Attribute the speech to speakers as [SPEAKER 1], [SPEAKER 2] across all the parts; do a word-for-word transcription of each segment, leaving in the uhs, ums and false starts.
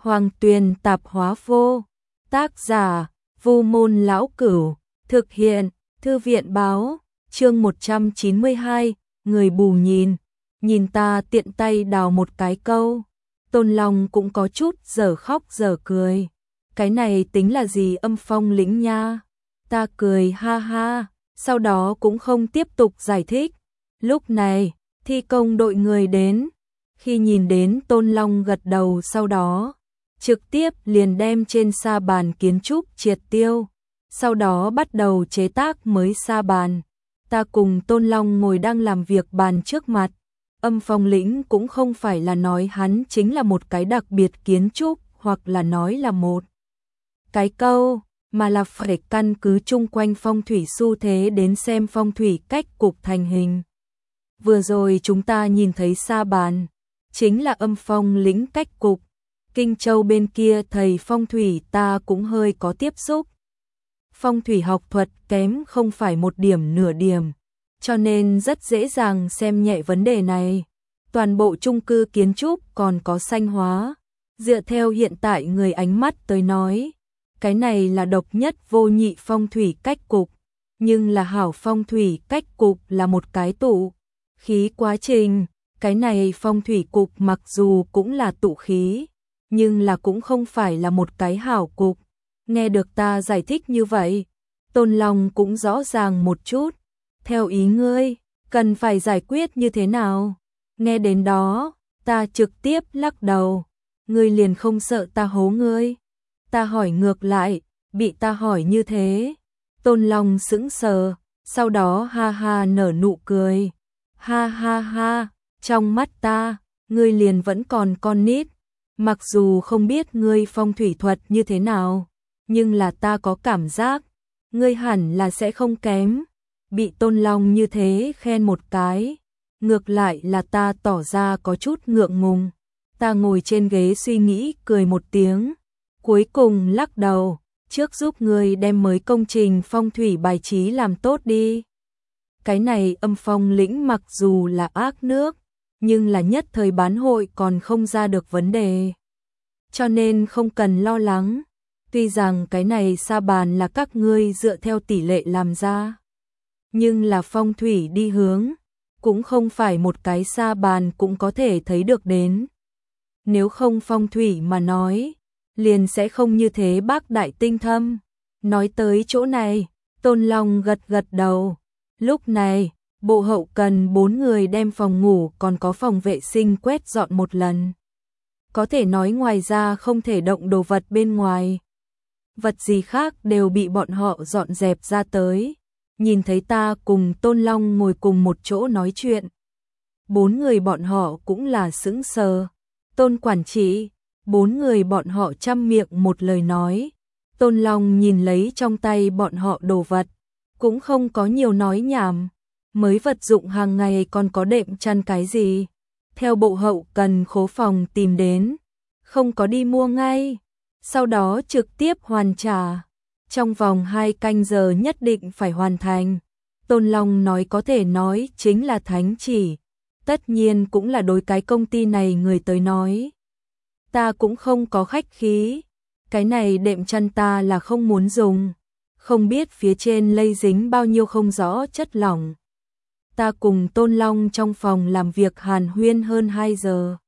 [SPEAKER 1] Hoàng Tuyền Tạp Hóa Vô. Tác giả: Vu Môn Lão Cửu. Thực hiện: Thư viện Báo. Chương một trăm chín mươi hai, người bù nhìn. Nhìn ta tiện tay đào một cái câu. Tôn Long cũng có chút dở khóc dở cười. Cái này tính là gì Âm Phong lĩnh nha? Ta cười ha ha, sau đó cũng không tiếp tục giải thích. Lúc này, thi công đội người đến. Khi nhìn đến Tôn Long gật đầu, sau đó trực tiếp liền đem trên sa bàn kiến trúc triệt tiêu. Sau đó bắt đầu chế tác mới sa bàn. Ta cùng Tôn Long ngồi đang làm việc bàn trước mặt. Âm Phong lĩnh cũng không phải là nói hắn chính là một cái đặc biệt kiến trúc, hoặc là nói là một cái câu, mà là phải căn cứ chung quanh phong thủy xu thế đến xem phong thủy cách cục thành hình. Vừa rồi chúng ta nhìn thấy sa bàn, chính là Âm Phong lĩnh cách cục. Kinh Châu bên kia thầy phong thủy ta cũng hơi có tiếp xúc. Phong thủy học thuật kém không phải một điểm nửa điểm, cho nên rất dễ dàng xem nhẹ vấn đề này. Toàn bộ chung cư kiến trúc còn có xanh hóa. Dựa theo hiện tại người ánh mắt tới nói, cái này là độc nhất vô nhị phong thủy cách cục. Nhưng là hảo phong thủy cách cục là một cái tụ khí quá trình. Cái này phong thủy cục mặc dù cũng là tụ khí, nhưng là cũng không phải là một cái hảo cục. Nghe được ta giải thích như vậy, Tôn Long cũng rõ ràng một chút. Theo ý ngươi, cần phải giải quyết như thế nào? Nghe đến đó, ta trực tiếp lắc đầu. Ngươi liền không sợ ta hố ngươi? Ta hỏi ngược lại, bị ta hỏi như thế. Tôn Long sững sờ, sau đó ha ha nở nụ cười. Ha ha ha, trong mắt ta, ngươi liền vẫn còn con nít. Mặc dù không biết ngươi phong thủy thuật như thế nào, nhưng là ta có cảm giác, ngươi hẳn là sẽ không kém. Bị Tôn Long như thế khen một cái, ngược lại là ta tỏ ra có chút ngượng ngùng. Ta ngồi trên ghế suy nghĩ, cười một tiếng, cuối cùng lắc đầu, trước giúp ngươi đem mới công trình phong thủy bài trí làm tốt đi. Cái này Âm Phong lĩnh mặc dù là ác nước, nhưng là nhất thời bán hội còn không ra được vấn đề. Cho nên không cần lo lắng. Tuy rằng cái này sa bàn là các ngươi dựa theo tỷ lệ làm ra, nhưng là phong thủy đi hướng, cũng không phải một cái sa bàn cũng có thể thấy được đến. Nếu không phong thủy mà nói, liền sẽ không như thế bác đại tinh thâm. Nói tới chỗ này, Tôn Long gật gật đầu. Lúc này, bộ hậu cần bốn người đem phòng ngủ còn có phòng vệ sinh quét dọn một lần. Có thể nói ngoài ra không thể động đồ vật bên ngoài. Vật gì khác đều bị bọn họ dọn dẹp ra tới. Nhìn thấy ta cùng Tôn Long ngồi cùng một chỗ nói chuyện, bốn người bọn họ cũng là sững sờ. Tôn quản trị, bốn người bọn họ chăm miệng một lời nói. Tôn Long nhìn lấy trong tay bọn họ đồ vật, cũng không có nhiều nói nhảm. Mới vật dụng hàng ngày còn có đệm chăn cái gì, theo bộ hậu cần khố phòng tìm đến, không có đi mua ngay, sau đó trực tiếp hoàn trả. Trong vòng hai canh giờ nhất định phải hoàn thành. Tôn Long nói có thể nói chính là thánh chỉ. Tất nhiên cũng là đối cái công ty này người tới nói. Ta cũng không có khách khí. Cái này đệm chăn ta là không muốn dùng. Không biết phía trên lây dính bao nhiêu không rõ chất lỏng. Ta cùng Tôn Long trong phòng làm việc hàn huyên hơn hai giờ.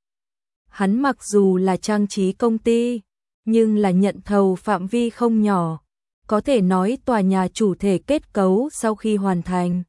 [SPEAKER 1] Hắn mặc dù là trang trí công ty, nhưng là nhận thầu phạm vi không nhỏ. Có thể nói tòa nhà chủ thể kết cấu sau khi hoàn thành,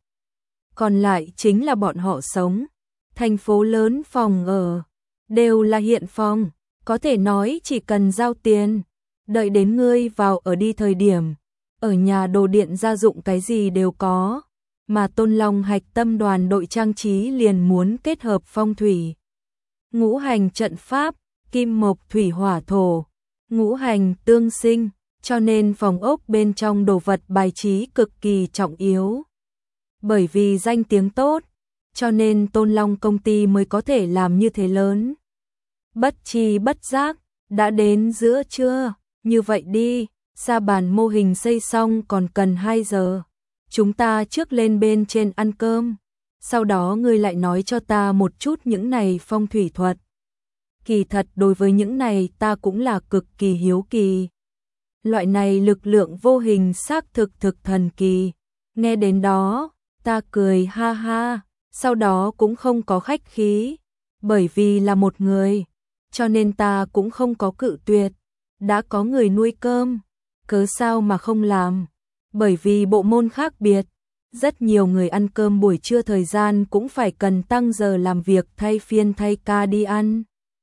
[SPEAKER 1] còn lại chính là bọn họ sống. Thành phố lớn phòng ở đều là hiện phòng, có thể nói chỉ cần giao tiền, đợi đến ngươi vào ở đi thời điểm, ở nhà đồ điện gia dụng cái gì đều có. Mà Tôn Long hạch tâm đoàn đội trang trí liền muốn kết hợp phong thủy, ngũ hành trận pháp, kim mộc thủy hỏa thổ, ngũ hành tương sinh. Cho nên phòng ốc bên trong đồ vật bài trí cực kỳ trọng yếu. Bởi vì danh tiếng tốt, cho nên Tôn Long công ty mới có thể làm như thế lớn. Bất chi bất giác, đã đến giữa trưa. Như vậy đi, sa bàn mô hình xây xong còn cần hai giờ. Chúng ta trước lên bên trên ăn cơm. Sau đó ngươi lại nói cho ta một chút những này phong thủy thuật. Kỳ thật đối với những này ta cũng là cực kỳ hiếu kỳ. Loại này lực lượng vô hình xác thực thực thần kỳ. Nghe đến đó, ta cười ha ha, sau đó cũng không có khách khí, bởi vì là một người, cho nên ta cũng không có cự tuyệt. Đã có người nuôi cơm, cớ sao mà không làm? Bởi vì bộ môn khác biệt, rất nhiều người ăn cơm buổi trưa thời gian cũng phải cần tăng giờ làm việc thay phiên thay ca đi ăn.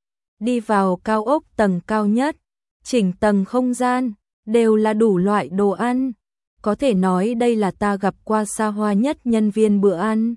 [SPEAKER 1] Đi vào cao ốc tầng cao nhất, chỉnh tầng không gian, đều là đủ loại đồ ăn. Có thể nói đây là ta gặp qua xa hoa nhất nhân viên bữa ăn.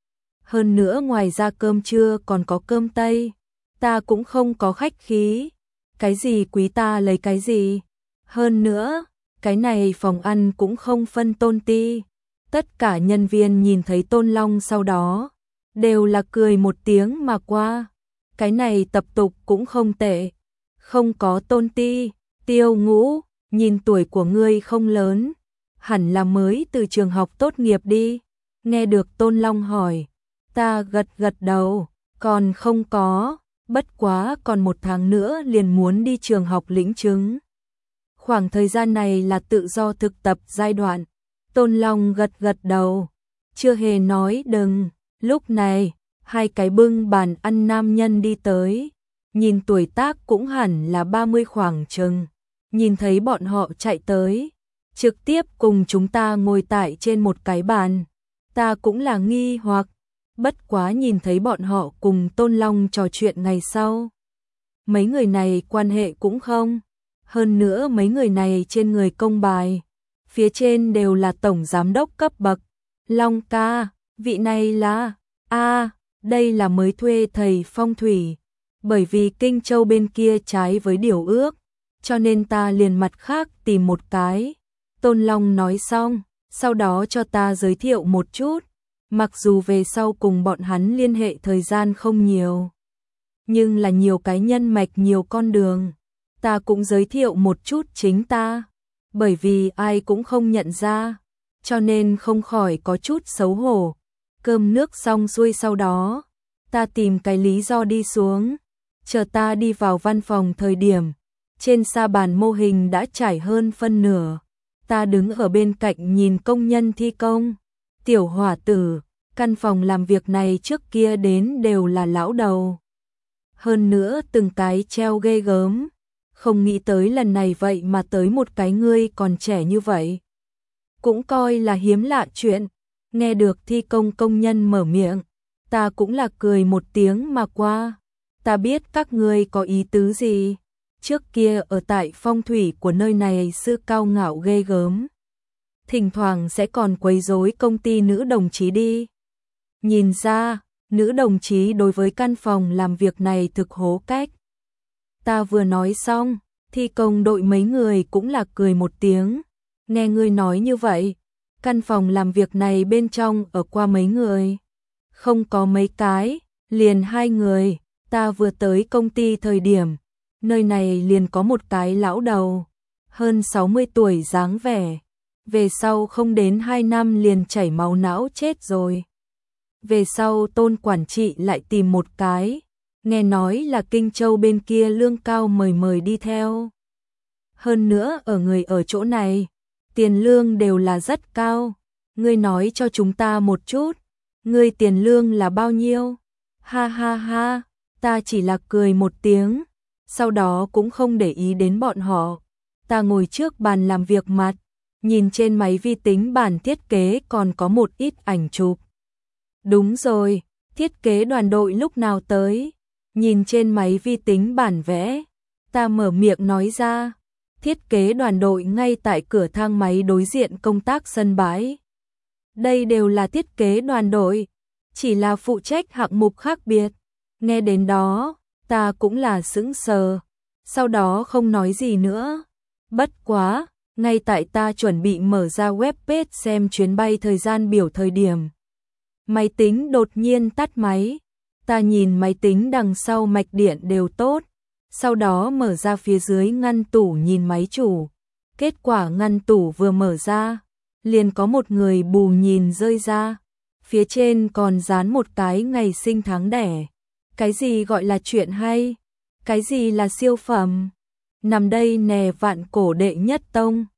[SPEAKER 1] Hơn nữa ngoài ra cơm trưa còn có cơm tây, ta cũng không có khách khí. Cái gì quý ta lấy cái gì. Hơn nữa, cái này phòng ăn cũng không phân tôn ti. Tất cả nhân viên nhìn thấy Tôn Long sau đó, đều là cười một tiếng mà qua. Cái này tập tục cũng không tệ. Không có tôn ti. Tiêu Ngũ, nhìn tuổi của ngươi không lớn, hẳn là mới từ trường học tốt nghiệp đi. Nghe được Tôn Long hỏi, ta gật gật đầu, còn không có, bất quá còn một tháng nữa liền muốn đi trường học lĩnh chứng. Khoảng thời gian này là tự do thực tập giai đoạn. Tôn Long gật gật đầu, chưa hề nói đừng. Lúc này, hai cái bưng bàn ăn nam nhân đi tới, nhìn tuổi tác cũng hẳn là ba mươi khoảng chừng. Nhìn thấy bọn họ chạy tới, trực tiếp cùng chúng ta ngồi tại trên một cái bàn. Ta cũng là nghi hoặc, bất quá nhìn thấy bọn họ cùng Tôn Long trò chuyện ngày sau. Mấy người này quan hệ cũng không. Hơn nữa mấy người này trên người công bài, phía trên đều là tổng giám đốc cấp bậc. Long ca, vị này là... a đây là mới thuê thầy phong thủy. Bởi vì Kinh Châu bên kia trái với điều ước, cho nên ta liền mặt khác tìm một cái. Tôn Long nói xong, sau đó cho ta giới thiệu một chút. Mặc dù về sau cùng bọn hắn liên hệ thời gian không nhiều, nhưng là nhiều cái nhân mạch nhiều con đường. Ta cũng giới thiệu một chút chính ta, bởi vì ai cũng không nhận ra, cho nên không khỏi có chút xấu hổ. Cơm nước xong xuôi sau đó, ta tìm cái lý do đi xuống. Chờ ta đi vào văn phòng thời điểm, trên sa bàn mô hình đã trải hơn phân nửa. Ta đứng ở bên cạnh nhìn công nhân thi công. Tiểu hỏa tử, căn phòng làm việc này trước kia đến đều là lão đầu. Hơn nữa từng cái treo ghê gớm. Không nghĩ tới lần này vậy mà tới một cái ngươi còn trẻ như vậy. Cũng coi là hiếm lạ chuyện. Nghe được thi công công nhân mở miệng, ta cũng là cười một tiếng mà qua. Ta biết các ngươi có ý tứ gì. Trước kia ở tại phong thủy của nơi này sư cao ngạo ghê gớm. Thỉnh thoảng sẽ còn quấy rối công ty nữ đồng chí đi. Nhìn ra, nữ đồng chí đối với căn phòng làm việc này thực hố cách. Ta vừa nói xong, thi công đội mấy người cũng là cười một tiếng. Nghe ngươi nói như vậy, căn phòng làm việc này bên trong ở qua mấy người? Không có mấy cái, liền hai người. Ta vừa tới công ty thời điểm, nơi này liền có một cái lão đầu, hơn sáu mươi tuổi dáng vẻ. Về sau không đến hai năm liền chảy máu não chết rồi. Về sau Tôn quản trị lại tìm một cái, nghe nói là Kinh Châu bên kia lương cao mời mời đi theo. Hơn nữa ở người ở chỗ này, tiền lương đều là rất cao. Ngươi nói cho chúng ta một chút, ngươi tiền lương là bao nhiêu? Ha ha ha, ta chỉ là cười một tiếng, sau đó cũng không để ý đến bọn họ. Ta ngồi trước bàn làm việc mặt, nhìn trên máy vi tính bản thiết kế còn có một ít ảnh chụp. Đúng rồi, thiết kế đoàn đội lúc nào tới? Nhìn trên máy vi tính bản vẽ, ta mở miệng nói ra. Thiết kế đoàn đội ngay tại cửa thang máy đối diện công tác sân bãi. Đây đều là thiết kế đoàn đội, chỉ là phụ trách hạng mục khác biệt. Nghe đến đó, ta cũng là sững sờ, sau đó không nói gì nữa. Bất quá, ngay tại ta chuẩn bị mở ra web page xem chuyến bay thời gian biểu thời điểm, máy tính đột nhiên tắt máy. Ta nhìn máy tính đằng sau mạch điện đều tốt, sau đó mở ra phía dưới ngăn tủ nhìn máy chủ. Kết quả ngăn tủ vừa mở ra, liền có một người bù nhìn rơi ra. Phía trên còn dán một cái ngày sinh tháng đẻ. Cái gì gọi là chuyện hay? Cái gì là siêu phẩm? Nằm đây nè vạn cổ đệ nhất tông.